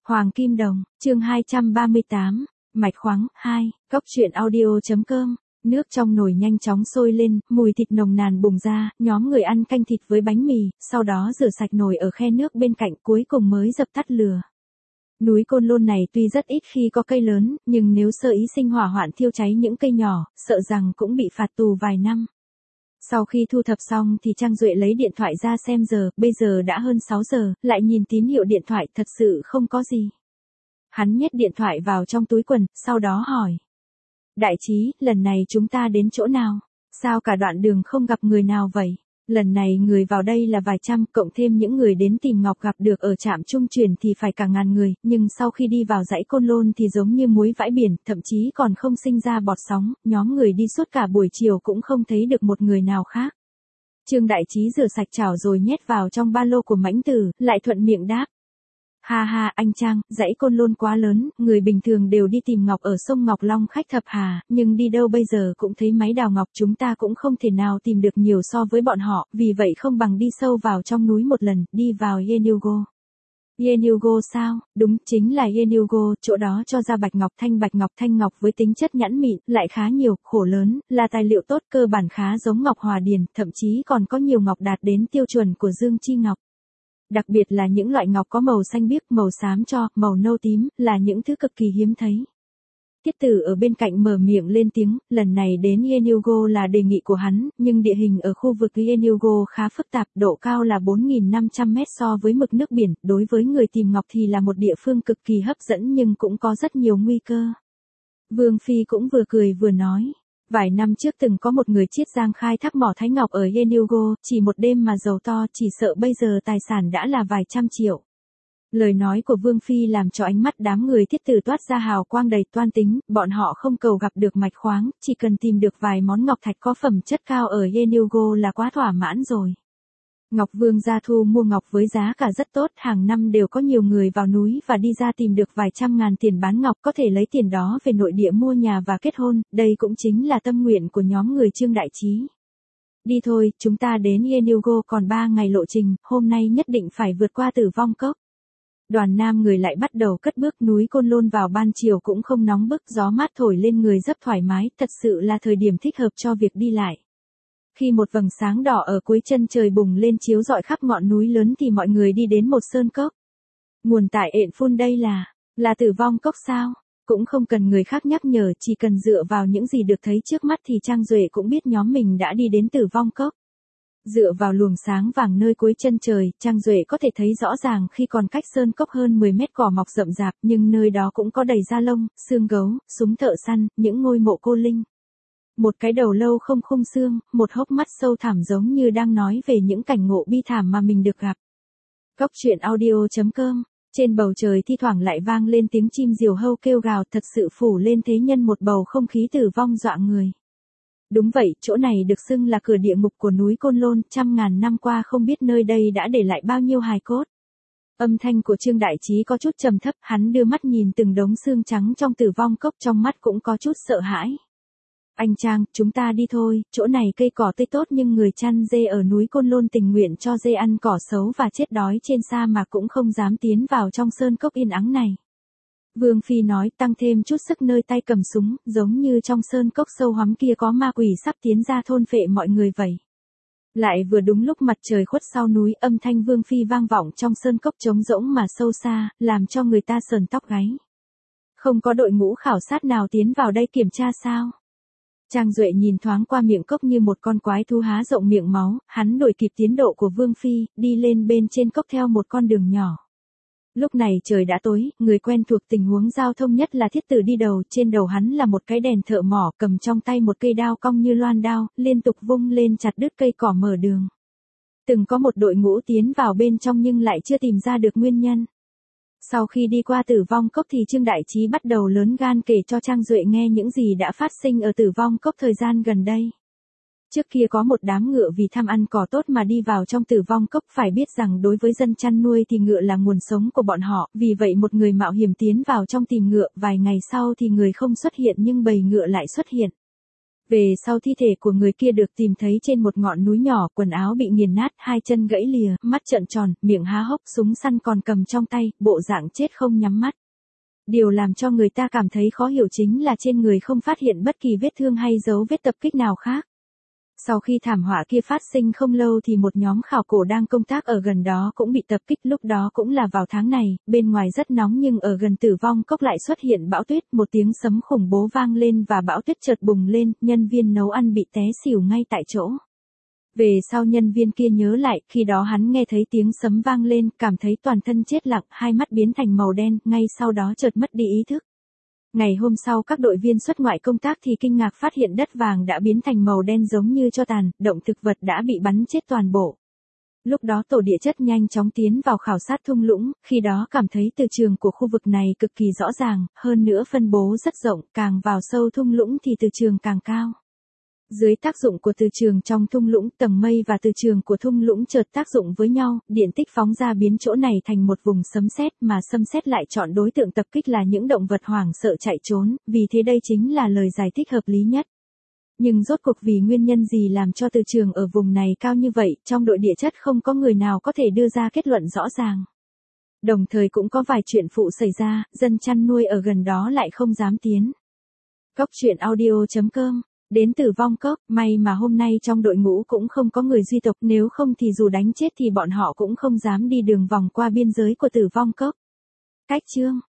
Hoàng Kim Đồng, chương 238, Mạch khoáng, 2, Cóc truyện audio.com. Nước trong nồi nhanh chóng sôi lên, mùi thịt nồng nàn bùng ra, nhóm người ăn canh thịt với bánh mì, sau đó rửa sạch nồi ở khe nước bên cạnh cuối cùng mới dập tắt lửa. Núi Côn Lôn này tuy rất ít khi có cây lớn, nhưng nếu sơ ý sinh hỏa hoạn thiêu cháy những cây nhỏ, sợ rằng cũng bị phạt tù vài năm. Sau khi thu thập xong thì Trang Duệ lấy điện thoại ra xem giờ, bây giờ đã hơn 6 giờ, lại nhìn tín hiệu điện thoại thật sự không có gì. Hắn nhét điện thoại vào trong túi quần, sau đó hỏi. Đại trí, lần này chúng ta đến chỗ nào? Sao cả đoạn đường không gặp người nào vậy? Lần này người vào đây là vài trăm, cộng thêm những người đến tìm Ngọc gặp được ở trạm trung chuyển thì phải cả ngàn người, nhưng sau khi đi vào dãy Côn Lôn thì giống như muối vãi biển, thậm chí còn không sinh ra bọt sóng, nhóm người đi suốt cả buổi chiều cũng không thấy được một người nào khác. Trương Đại Trí rửa sạch chảo rồi nhét vào trong ba lô của Mãnh Tử, lại thuận miệng đáp. Ha ha, anh Trang, dãy Côn Lôn quá lớn, người bình thường đều đi tìm ngọc ở sông Ngọc Long khách thập hà, nhưng đi đâu bây giờ cũng thấy máy đào ngọc, chúng ta cũng không thể nào tìm được nhiều so với bọn họ, vì vậy không bằng đi sâu vào trong núi một lần, đi vào Yenugo. Yenugo sao? Đúng, chính là Yenugo, chỗ đó cho ra bạch ngọc thanh ngọc với tính chất nhẵn mịn, lại khá nhiều, khổ lớn, là tài liệu tốt, cơ bản khá giống ngọc hòa điền, thậm chí còn có nhiều ngọc đạt đến tiêu chuẩn của Dương Chi Ngọc. Đặc biệt là những loại ngọc có màu xanh biếc, màu xám tro, màu nâu tím, là những thứ cực kỳ hiếm thấy. Tiết Tử ở bên cạnh mở miệng lên tiếng, lần này đến Yenugo là đề nghị của hắn, nhưng địa hình ở khu vực Yenugo khá phức tạp, độ cao là 4.500 mét so với mực nước biển, đối với người tìm ngọc thì là một địa phương cực kỳ hấp dẫn nhưng cũng có rất nhiều nguy cơ. Vương Phi cũng vừa cười vừa nói. Vài năm trước từng có một người Chiết Giang khai thác mỏ thái ngọc ở Yenugo, chỉ một đêm mà giàu to, chỉ sợ bây giờ tài sản đã là vài trăm triệu. Lời nói của Vương Phi làm cho ánh mắt đám người Tiết Tử toát ra hào quang đầy toan tính, bọn họ không cầu gặp được mạch khoáng, chỉ cần tìm được vài món ngọc thạch có phẩm chất cao ở Yenugo là quá thỏa mãn rồi. Ngọc Vương gia thu mua ngọc với giá cả rất tốt, hàng năm đều có nhiều người vào núi và đi ra tìm được vài trăm ngàn tiền bán ngọc, có thể lấy tiền đó về nội địa mua nhà và kết hôn, đây cũng chính là tâm nguyện của nhóm người Trương Đại Trí. Đi thôi, chúng ta đến Yenugo còn 3 ngày lộ trình, hôm nay nhất định phải vượt qua Tử Vong Cốc. Đoàn nam người lại bắt đầu cất bước, núi Côn Lôn vào ban chiều cũng không nóng bức, gió mát thổi lên người rất thoải mái, thật sự là thời điểm thích hợp cho việc đi lại. Khi một vầng sáng đỏ ở cuối chân trời bùng lên chiếu rọi khắp ngọn núi lớn thì mọi người đi đến một sơn cốc. Nguồn tại ện phun đây là Tử Vong Cốc sao? Cũng không cần người khác nhắc nhở, chỉ cần dựa vào những gì được thấy trước mắt thì Trang Duệ cũng biết nhóm mình đã đi đến Tử Vong Cốc. Dựa vào luồng sáng vàng nơi cuối chân trời, Trang Duệ có thể thấy rõ ràng khi còn cách sơn cốc hơn 10 mét cỏ mọc rậm rạp, nhưng nơi đó cũng có đầy da lông, xương gấu, súng thợ săn, những ngôi mộ cô linh. Một cái đầu lâu không khung xương, một hốc mắt sâu thẳm giống như đang nói về những cảnh ngộ bi thảm mà mình được gặp. Cóc truyện audio.com. Trên bầu trời thi thoảng lại vang lên tiếng chim diều hâu kêu gào, thật sự phủ lên thế nhân một bầu không khí tử vong dọa người. Đúng vậy, chỗ này được xưng là cửa địa ngục của núi Côn Lôn, trăm ngàn năm qua không biết nơi đây đã để lại bao nhiêu hài cốt. Âm thanh của Trương Đại Trí có chút trầm thấp, hắn đưa mắt nhìn từng đống xương trắng trong Tử Vong Cốc, trong mắt cũng có chút sợ hãi. Anh Trang, chúng ta đi thôi, chỗ này cây cỏ tươi tốt nhưng người chăn dê ở núi Côn Lôn tình nguyện cho dê ăn cỏ xấu và chết đói trên sa mạc cũng không dám tiến vào trong sơn cốc yên ắng này. Vương Phi nói, tăng thêm chút sức nơi tay cầm súng, giống như trong sơn cốc sâu hoắm kia có ma quỷ sắp tiến ra thôn phệ mọi người vậy. Lại vừa đúng lúc mặt trời khuất sau núi, âm thanh Vương Phi vang vọng trong sơn cốc trống rỗng mà sâu xa, làm cho người ta sờn tóc gáy. Không có đội ngũ khảo sát nào tiến vào đây kiểm tra sao? Trang Duệ nhìn thoáng qua miệng cốc như một con quái thú há rộng miệng máu, hắn đuổi kịp tiến độ của Vương Phi, đi lên bên trên cốc theo một con đường nhỏ. Lúc này trời đã tối, người quen thuộc tình huống giao thông nhất là Thiết Tử đi đầu, trên đầu hắn là một cái đèn thợ mỏ, cầm trong tay một cây đao cong như loan đao, liên tục vung lên chặt đứt cây cỏ mở đường. Từng có một đội ngũ tiến vào bên trong nhưng lại chưa tìm ra được nguyên nhân. Sau khi đi qua Tử Vong Cốc thì Trương Đại Trí bắt đầu lớn gan kể cho Trang Duệ nghe những gì đã phát sinh ở Tử Vong Cốc thời gian gần đây. Trước kia có một đám ngựa vì tham ăn cỏ tốt mà đi vào trong Tử Vong Cốc, phải biết rằng đối với dân chăn nuôi thì ngựa là nguồn sống của bọn họ, vì vậy một người mạo hiểm tiến vào trong tìm ngựa, vài ngày sau thì người không xuất hiện nhưng bầy ngựa lại xuất hiện. Về sau thi thể của người kia được tìm thấy trên một ngọn núi nhỏ, quần áo bị nghiền nát, hai chân gãy lìa, mắt trợn tròn, miệng há hốc, súng săn còn cầm trong tay, bộ dạng chết không nhắm mắt. Điều làm cho người ta cảm thấy khó hiểu chính là trên người không phát hiện bất kỳ vết thương hay dấu vết tập kích nào khác. Sau khi thảm họa kia phát sinh không lâu thì một nhóm khảo cổ đang công tác ở gần đó cũng bị tập kích, lúc đó cũng là vào tháng này, bên ngoài rất nóng nhưng ở gần Tử Vong Cốc lại xuất hiện bão tuyết, một tiếng sấm khủng bố vang lên và bão tuyết chợt bùng lên, nhân viên nấu ăn bị té xỉu ngay tại chỗ. Về sau nhân viên kia nhớ lại, khi đó hắn nghe thấy tiếng sấm vang lên, cảm thấy toàn thân chết lặng, hai mắt biến thành màu đen, ngay sau đó chợt mất đi ý thức. Ngày hôm sau các đội viên xuất ngoại công tác thì kinh ngạc phát hiện đất vàng đã biến thành màu đen giống như tro tàn, động thực vật đã bị bắn chết toàn bộ. Lúc đó tổ địa chất nhanh chóng tiến vào khảo sát thung lũng, khi đó cảm thấy từ trường của khu vực này cực kỳ rõ ràng, hơn nữa phân bố rất rộng, càng vào sâu thung lũng thì từ trường càng cao. Dưới tác dụng của từ trường trong thung lũng, tầng mây và từ trường của thung lũng chợt tác dụng với nhau, điện tích phóng ra biến chỗ này thành một vùng sấm sét, mà sấm sét lại chọn đối tượng tập kích là những động vật hoảng sợ chạy trốn, vì thế đây chính là lời giải thích hợp lý nhất. Nhưng rốt cuộc vì nguyên nhân gì làm cho từ trường ở vùng này cao như vậy, trong đội địa chất không có người nào có thể đưa ra kết luận rõ ràng. Đồng thời cũng có vài chuyện phụ xảy ra, dân chăn nuôi ở gần đó lại không dám tiến. Cốc truyện audio.com. Đến Tử Vong Cốc, may mà hôm nay trong đội ngũ cũng không có người duy tộc, nếu không thì dù đánh chết thì bọn họ cũng không dám đi đường vòng qua biên giới của Tử Vong Cốc. Cách chương